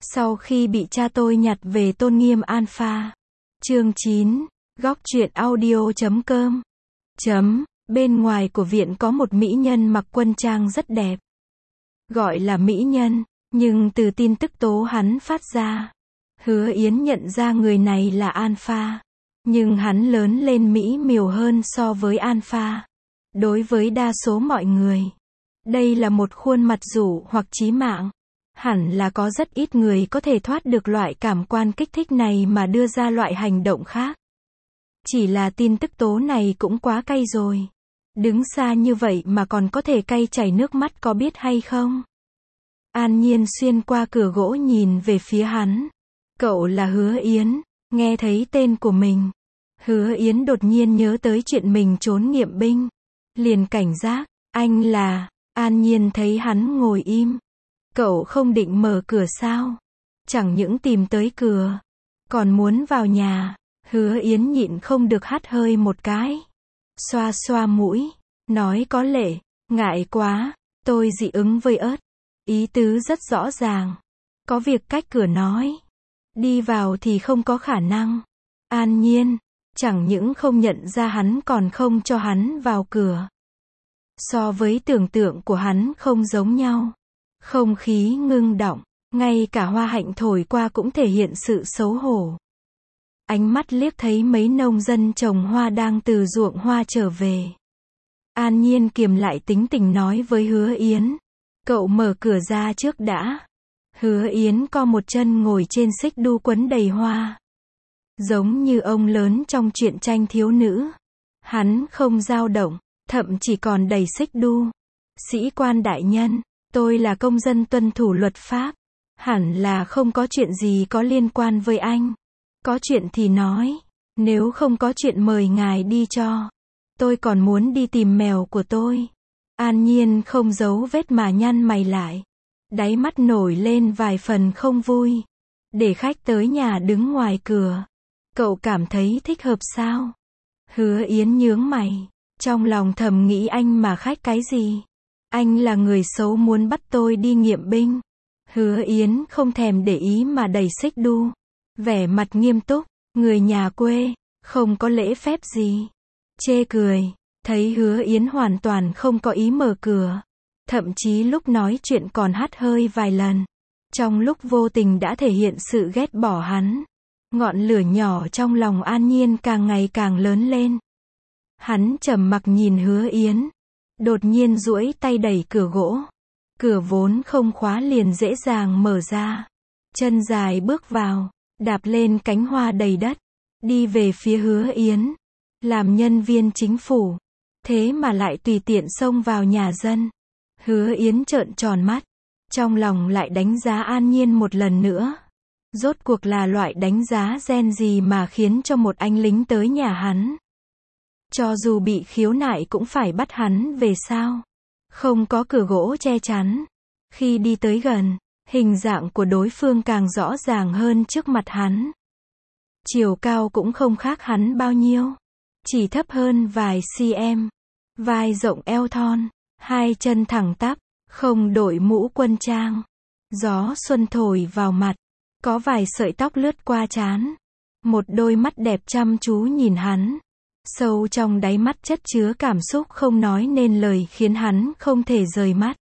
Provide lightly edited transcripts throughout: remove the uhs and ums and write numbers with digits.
Sau khi bị cha tôi nhặt về tôn nghiêm alpha. Chương 9. Góc truyện audio.com. Bên ngoài của viện có một mỹ nhân mặc quân trang rất đẹp. Gọi là mỹ nhân, nhưng từ tin tức tố hắn phát ra, Hứa Yến nhận ra người này là alpha. Nhưng hắn lớn lên mỹ miều hơn so với alpha. Đối với đa số mọi người, đây là một khuôn mặt rủ hoặc chí mạng. Hẳn là có rất ít người có thể thoát được loại cảm quan kích thích này mà đưa ra loại hành động khác. Chỉ là tin tức tố này cũng quá cay rồi. Đứng xa như vậy mà còn có thể cay chảy nước mắt, có biết hay không? An Nhiên xuyên qua cửa gỗ nhìn về phía hắn. Cậu là Hứa Yến. Nghe thấy tên của mình, Hứa Yến đột nhiên nhớ tới chuyện mình trốn nghiệm binh. Liền cảnh giác. Anh là... An Nhiên thấy hắn ngồi im. Cậu không định mở cửa sao? Chẳng những tìm tới cửa, còn muốn vào nhà. Hứa Yến nhịn không được hắt hơi một cái. Xoa xoa mũi, nói có lệ, ngại quá, tôi dị ứng với ớt. Ý tứ rất rõ ràng. Có việc cách cửa nói. Đi vào thì không có khả năng. An Nhiên, chẳng những không nhận ra hắn còn không cho hắn vào cửa. So với tưởng tượng của hắn không giống nhau. Không khí ngưng đọng, ngay cả hoa hạnh thổi qua cũng thể hiện sự xấu hổ. Ánh mắt liếc thấy mấy nông dân trồng hoa đang từ ruộng hoa trở về. An Nhiên kiềm lại tính tình nói với Hứa Yến. Cậu mở cửa ra trước đã. Hứa Yến co một chân ngồi trên xích đu quấn đầy hoa. Giống như ông lớn trong truyện tranh thiếu nữ. Hắn không dao động, thậm chỉ còn đầy xích đu. Sĩ quan đại nhân, tôi là công dân tuân thủ luật pháp. Hẳn là không có chuyện gì có liên quan với anh. Có chuyện thì nói. Nếu không có chuyện mời ngài đi cho. Tôi còn muốn đi tìm mèo của tôi. An Nhiên không giấu vết mà nhăn mày lại. Đáy mắt nổi lên vài phần không vui. Để khách tới nhà đứng ngoài cửa. Cậu cảm thấy thích hợp sao? Hứa Yến nhướng mày. Trong lòng thầm nghĩ anh mà khách cái gì? Anh là người xấu muốn bắt tôi đi nghiệm binh. Hứa Yến không thèm để ý mà đẩy xích đu. Vẻ mặt nghiêm túc. Người nhà quê, không có lễ phép gì. Chê cười. Thấy Hứa Yến hoàn toàn không có ý mở cửa. Thậm chí lúc nói chuyện còn hắt hơi vài lần. Trong lúc vô tình đã thể hiện sự ghét bỏ hắn. Ngọn lửa nhỏ trong lòng An Nhiên càng ngày càng lớn lên. Hắn trầm mặc nhìn Hứa Yến. Đột nhiên duỗi tay đẩy cửa gỗ. Cửa vốn không khóa liền dễ dàng mở ra. Chân dài bước vào. Đạp lên cánh hoa đầy đất. Đi về phía Hứa Yến. Làm nhân viên chính phủ. Thế mà lại tùy tiện xông vào nhà dân. Hứa Yến trợn tròn mắt. Trong lòng lại đánh giá An Nhiên một lần nữa. Rốt cuộc là loại đánh giá gen gì mà khiến cho một anh lính tới nhà hắn. Cho dù bị khiếu nại cũng phải bắt hắn về sao. Không có cửa gỗ che chắn. Khi đi tới gần, hình dạng của đối phương càng rõ ràng hơn trước mặt hắn. Chiều cao cũng không khác hắn bao nhiêu. Chỉ thấp hơn vài cm. Vai rộng eo thon. Hai chân thẳng tắp. Không đội mũ quân trang. Gió xuân thổi vào mặt. Có vài sợi tóc lướt qua trán. Một đôi mắt đẹp chăm chú nhìn hắn. Sâu trong đáy mắt chất chứa cảm xúc không nói nên lời khiến hắn không thể rời mắt.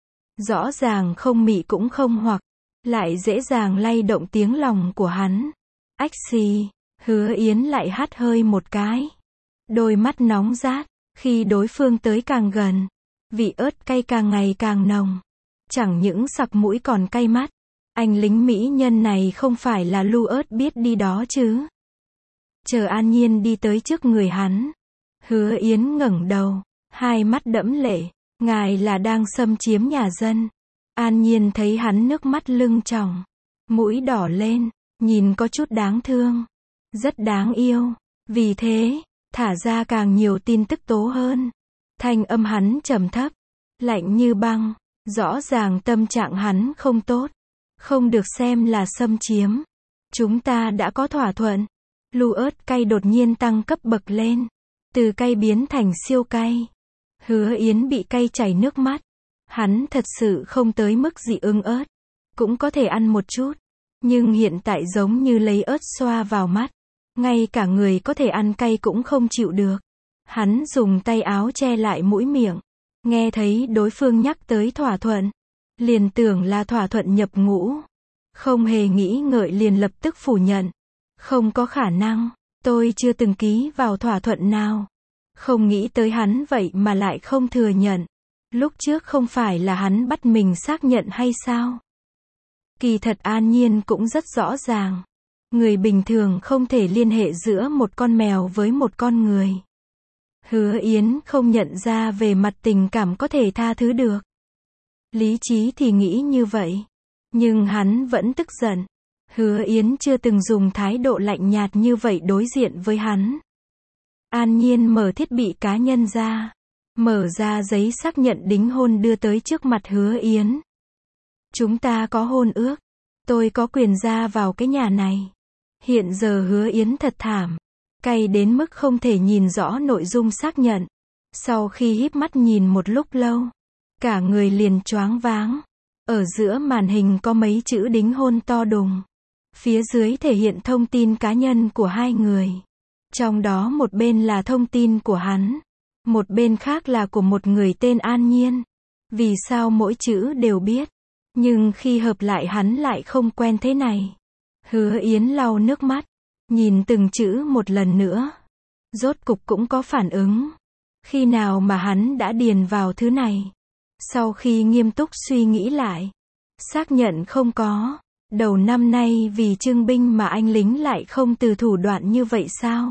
Rõ ràng không mị cũng không hoặc. Lại dễ dàng lay động tiếng lòng của hắn. Ách xì. Hứa Yến lại hắt hơi một cái. Đôi mắt nóng rát. Khi đối phương tới càng gần. Vị ớt cay càng ngày càng nồng. Chẳng những sặc mũi còn cay mắt. Anh lính mỹ nhân này không phải là lu ớt biết đi đó chứ. Chờ An Nhiên đi tới trước người hắn. Hứa Yến ngẩng đầu. Hai mắt đẫm lệ. Ngài là đang xâm chiếm nhà dân. An Nhiên thấy hắn nước mắt lưng tròng. Mũi đỏ lên. Nhìn có chút đáng thương. Rất đáng yêu. Vì thế, thả ra càng nhiều tin tức tố hơn. Thanh âm hắn trầm thấp. Lạnh như băng. Rõ ràng tâm trạng hắn không tốt. Không được xem là xâm chiếm. Chúng ta đã có thỏa thuận. Lu ớt cay đột nhiên tăng cấp bậc lên. Từ cay biến thành siêu cay. Hứa Yến bị cay chảy nước mắt. Hắn thật sự không tới mức dị ứng ớt. Cũng có thể ăn một chút. Nhưng hiện tại giống như lấy ớt xoa vào mắt. Ngay cả người có thể ăn cay cũng không chịu được. Hắn dùng tay áo che lại mũi miệng. Nghe thấy đối phương nhắc tới thỏa thuận. Liền tưởng là thỏa thuận nhập ngũ. Không hề nghĩ ngợi liền lập tức phủ nhận. Không có khả năng, tôi chưa từng ký vào thỏa thuận nào. Không nghĩ tới hắn vậy mà lại không thừa nhận. Lúc trước không phải là hắn bắt mình xác nhận hay sao? Kỳ thật An Nhiên cũng rất rõ ràng. Người bình thường không thể liên hệ giữa một con mèo với một con người. Hứa Yến không nhận ra về mặt tình cảm có thể tha thứ được. Lý trí thì nghĩ như vậy. Nhưng hắn vẫn tức giận. Hứa Yến chưa từng dùng thái độ lạnh nhạt như vậy đối diện với hắn. An Nhiên mở thiết bị cá nhân ra. Mở ra giấy xác nhận đính hôn đưa tới trước mặt Hứa Yến. Chúng ta có hôn ước. Tôi có quyền ra vào cái nhà này. Hiện giờ Hứa Yến thật thảm. Cay đến mức không thể nhìn rõ nội dung xác nhận. Sau khi híp mắt nhìn một lúc lâu. Cả người liền choáng váng. Ở giữa màn hình có mấy chữ đính hôn to đùng. Phía dưới thể hiện thông tin cá nhân của hai người. Trong đó một bên là thông tin của hắn. Một bên khác là của một người tên An Nhiên. Vì sao mỗi chữ đều biết. Nhưng khi hợp lại hắn lại không quen thế này. Hứa Yến lau nước mắt. Nhìn từng chữ một lần nữa. Rốt cục cũng có phản ứng. Khi nào mà hắn đã điền vào thứ này. Sau khi nghiêm túc suy nghĩ lại. Xác nhận không có. Đầu năm nay vì trưng binh mà anh lính lại không từ thủ đoạn như vậy sao?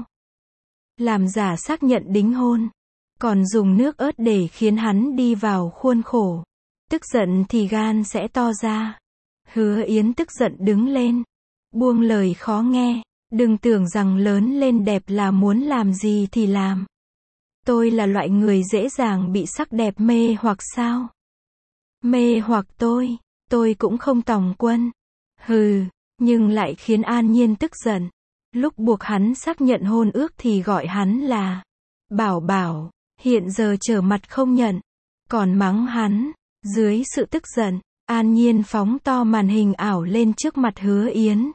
Làm giả xác nhận đính hôn. Còn dùng nước ớt để khiến hắn đi vào khuôn khổ. Tức giận thì gan sẽ to ra. Hứa Yến tức giận đứng lên. Buông lời khó nghe. Đừng tưởng rằng lớn lên đẹp là muốn làm gì thì làm. Tôi là loại người dễ dàng bị sắc đẹp mê hoặc sao? Mê hoặc tôi cũng không tòng quân. Hừ, nhưng lại khiến An Nhiên tức giận. Lúc buộc hắn xác nhận hôn ước thì gọi hắn là Bảo Bảo, hiện giờ trở mặt không nhận, còn mắng hắn. Dưới sự tức giận, An Nhiên phóng to màn hình ảo lên trước mặt Hứa Yến.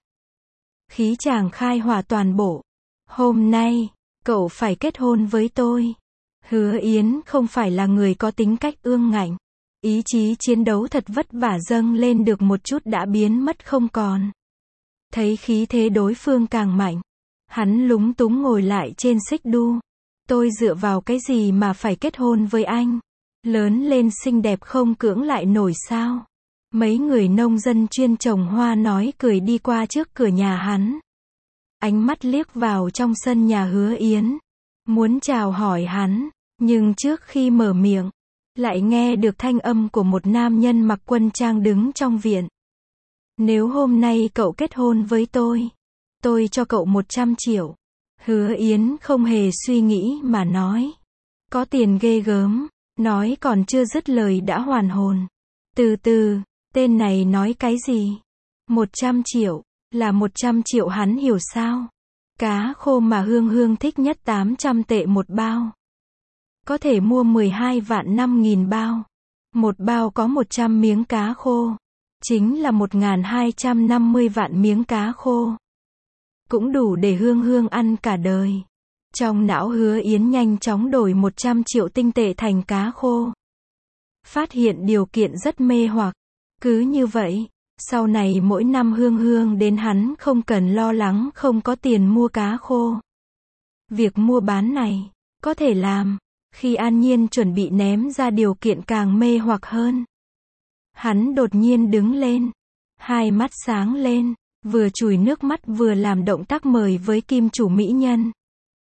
Khí chàng khai hỏa toàn bộ. Hôm nay, cậu phải kết hôn với tôi. Hứa Yến không phải là người có tính cách ương ngạnh. Ý chí chiến đấu thật vất vả dâng lên được một chút đã biến mất không còn. Thấy khí thế đối phương càng mạnh. Hắn lúng túng ngồi lại trên xích đu. Tôi dựa vào cái gì mà phải kết hôn với anh? Lớn lên xinh đẹp không cưỡng lại nổi sao? Mấy người nông dân chuyên trồng hoa nói cười đi qua trước cửa nhà hắn. Ánh mắt liếc vào trong sân nhà Hứa Yến. Muốn chào hỏi hắn. Nhưng trước khi mở miệng. Lại nghe được thanh âm của một nam nhân mặc quân trang đứng trong viện. Nếu hôm nay cậu kết hôn với tôi cho cậu 100 triệu. Hứa Yến không hề suy nghĩ mà nói. Có tiền ghê gớm. Nói còn chưa dứt lời đã hoàn hồn. Từ từ, tên này nói cái gì? 100 triệu, là 100 triệu hắn hiểu sao? Cá khô mà Hương Hương thích nhất 800 tệ một bao. Có thể mua 12 vạn 5.000 bao. Một bao có 100 miếng cá khô. Chính là 1.250 vạn miếng cá khô. Cũng đủ để Hương Hương ăn cả đời. Trong não Hứa Yến nhanh chóng đổi 100 triệu tinh tệ thành cá khô. Phát hiện điều kiện rất mê hoặc. Cứ như vậy, sau này mỗi năm Hương Hương đến hắn không cần lo lắng không có tiền mua cá khô. Việc mua bán này, có thể làm. Khi An Nhiên chuẩn bị ném ra điều kiện càng mê hoặc hơn. Hắn đột nhiên đứng lên. Hai mắt sáng lên. Vừa chùi nước mắt vừa làm động tác mời với kim chủ mỹ nhân.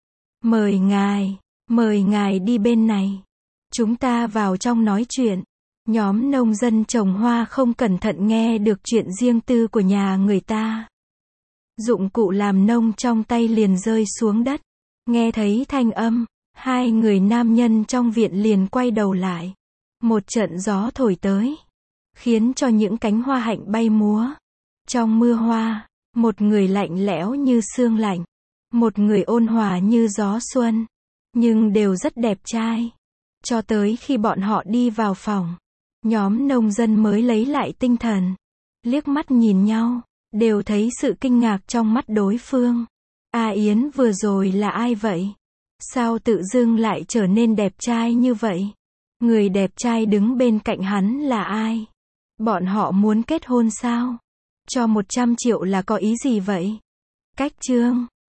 Mời ngài đi bên này. Chúng ta vào trong nói chuyện. Nhóm nông dân trồng hoa không cẩn thận nghe được chuyện riêng tư của nhà người ta. Dụng cụ làm nông trong tay liền rơi xuống đất. Nghe thấy thanh âm, hai người nam nhân trong viện liền quay đầu lại. Một trận gió thổi tới, khiến cho những cánh hoa hạnh bay múa. Trong mưa hoa, một người lạnh lẽo như sương lạnh, một người ôn hòa như gió xuân, nhưng đều rất đẹp trai. Cho tới khi bọn họ đi vào phòng, nhóm nông dân mới lấy lại tinh thần, liếc mắt nhìn nhau, đều thấy sự kinh ngạc trong mắt đối phương. A Yến vừa rồi là ai vậy? Sao tự dưng lại trở nên đẹp trai như vậy? Người đẹp trai đứng bên cạnh hắn là ai? Bọn họ muốn kết hôn sao? Cho 100 triệu là có ý gì vậy? Cách chương